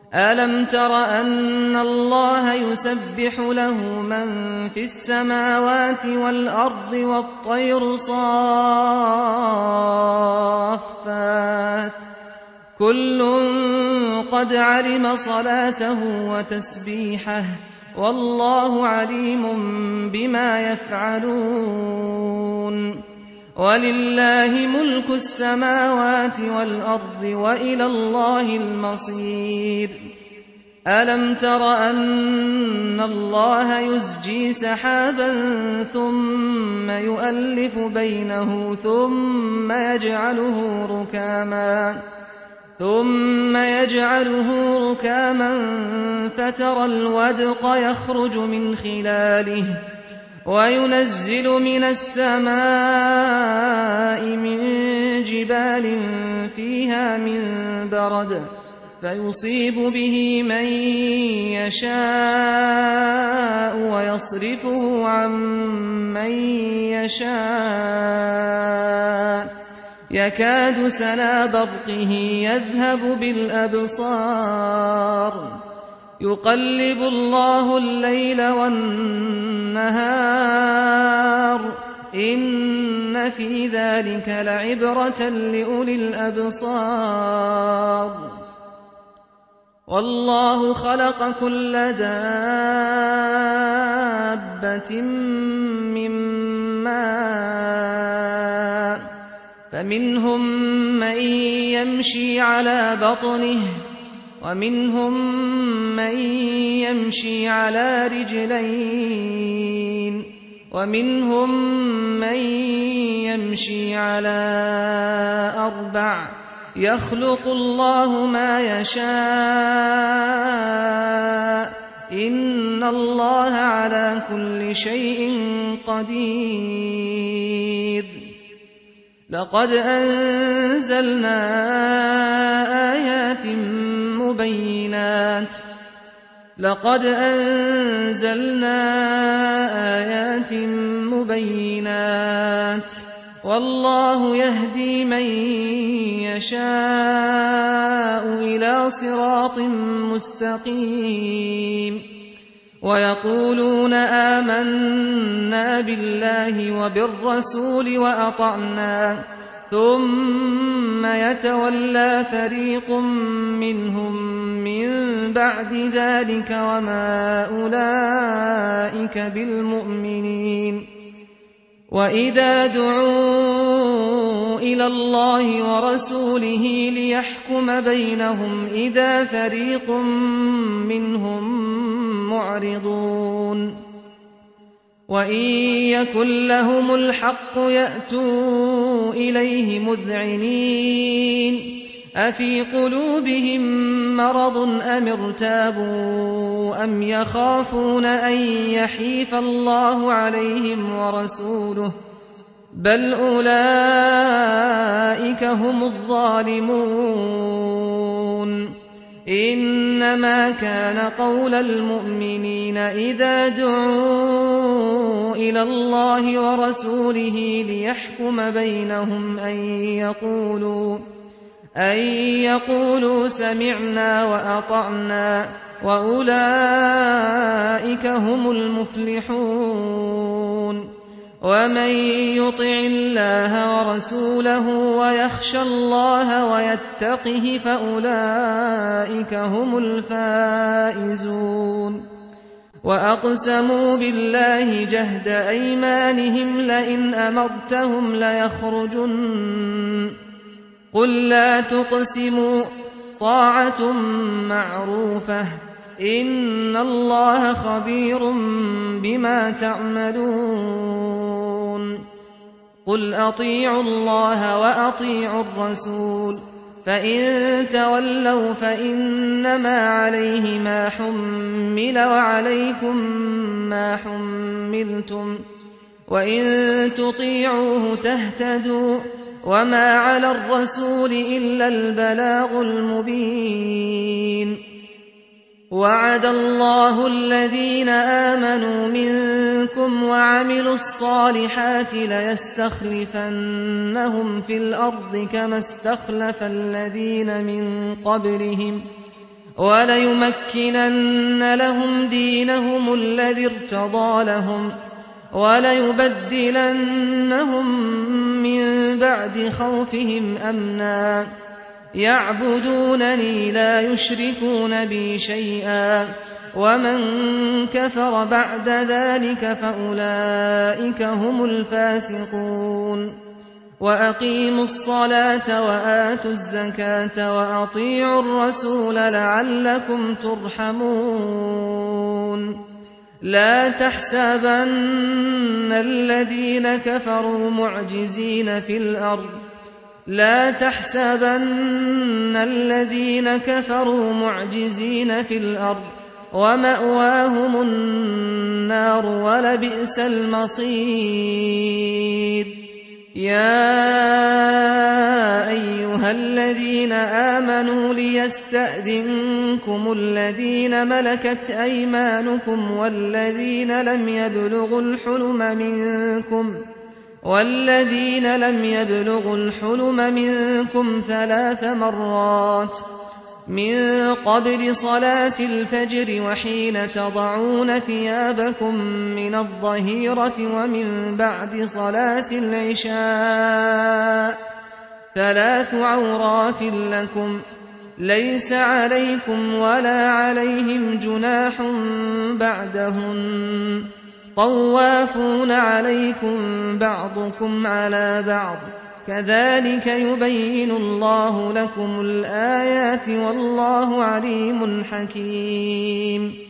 ألم تر أن الله يسبح له من في السماوات والأرض والطير صافات كل قد علم صلاته وتسبيحه والله عليم بما يفعلون ولله ملك السماوات والأرض وإلى الله المصير ألم تر أن الله يزجي سحابا ثم يؤلف بينه ثم يجعله ركاما فترى الودق يخرج من خلاله وينزل من السماء من جبال فيها من برد فيصيب به من يشاء ويصرفه عن من يشاء يكاد سنا برقه يذهب بالأبصار يقلب الله الليل والنهار إن في ذلك لعبرة لأولي الأبصار والله خلق كل دابة من ماء فمنهم من يمشي على بطنه ومنهم من يمشي على رجلين ومنهم من يمشي على 4 يخلق الله ما يشاء إن الله على كل شيء قدير لقد أنزلنا آيات مبينات والله يهدي من يشاء إلى صراط مستقيم ويقولون آمنا بالله وبالرسول وأطعنا ثم يتولى فريق منهم من بعد ذلك وما أولئك بالمؤمنين وإذا دعوا إلى الله ورسوله ليحكم بينهم إذا فريق منهم معرضون وإن يكن لهم الحق يأتوا إليه مذعنين أفي قلوبهم مرض أم ارتابوا أم يخافون أن يحيف الله عليهم ورسوله بل أولئك هم الظالمون إنما كان قول المؤمنين إذا دعوا إلى الله ورسوله ليحكم بينهم أن يقولوا سمعنا وأطعنا وأولئك هم المفلحون ومن يطع الله ورسوله ويخشى الله ويتقه فأولئك هم الفائزون وأقسموا بالله جهد أيمانهم لئن أمرتهم ليخرجن قل لا تقسموا طاعة معروفة إن الله خبير بما تعملون قل أطيعوا الله وأطيعوا الرسول فإن تولوا فإنما عليه ما حمل وعليكم ما حملتم وإن تطيعوه تهتدوا وما على الرسول إلا البلاغ المبين وعد الله الذين آمنوا منكم وعملوا الصالحات ليستخلفنهم في الأرض كما استخلف الذين من قبلهم وليمكنن لهم دينهم الذي ارتضى لهم وليبدلنهم من بعد خوفهم أمنا يعبدونني لا يشركون بي شيئا ومن كفر بعد ذلك فأولئك هم الفاسقون وأقيموا الصلاة وآتوا الزكاة وأطيعوا الرسول لعلكم ترحمون لا تحسبن الذين كفروا معجزين في الأرض ومأواهم النار ولبئس المصير يا أيها الذين آمنوا ليستأذنكم الذين ملكت أيمانكم والذين لم يبلغوا الحلم منكم 3 مرات من قبل صلاة الفجر وحين تضعون ثيابكم من الظهيرة ومن بعد صلاة العشاء 3 عورات لكم ليس عليكم ولا عليهم جناح بعدهن طوافون عليكم بعضكم على بعض كذلك يبين الله لكم الآيات والله عليم حكيم